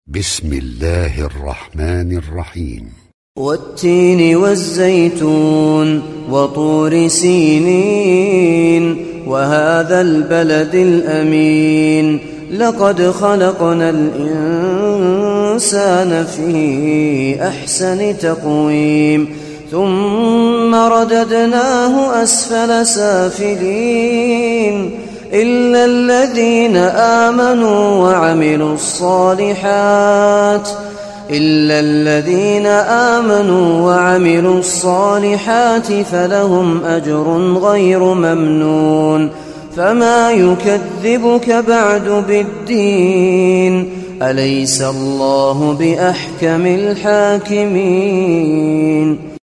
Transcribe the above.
بسم الله الرحمن الرحيم. والتين والزيتون وطور سينين وهذا البلد الأمين لقد خلقنا الإنسان في أحسن تقويم ثم رددناه أسفل سافلين إلا الذين آمنوا وعملوا الصالحات فلهم أجر غير ممنون فما يكذبك بعد بالدين أليس الله بأحكم الحاكمين.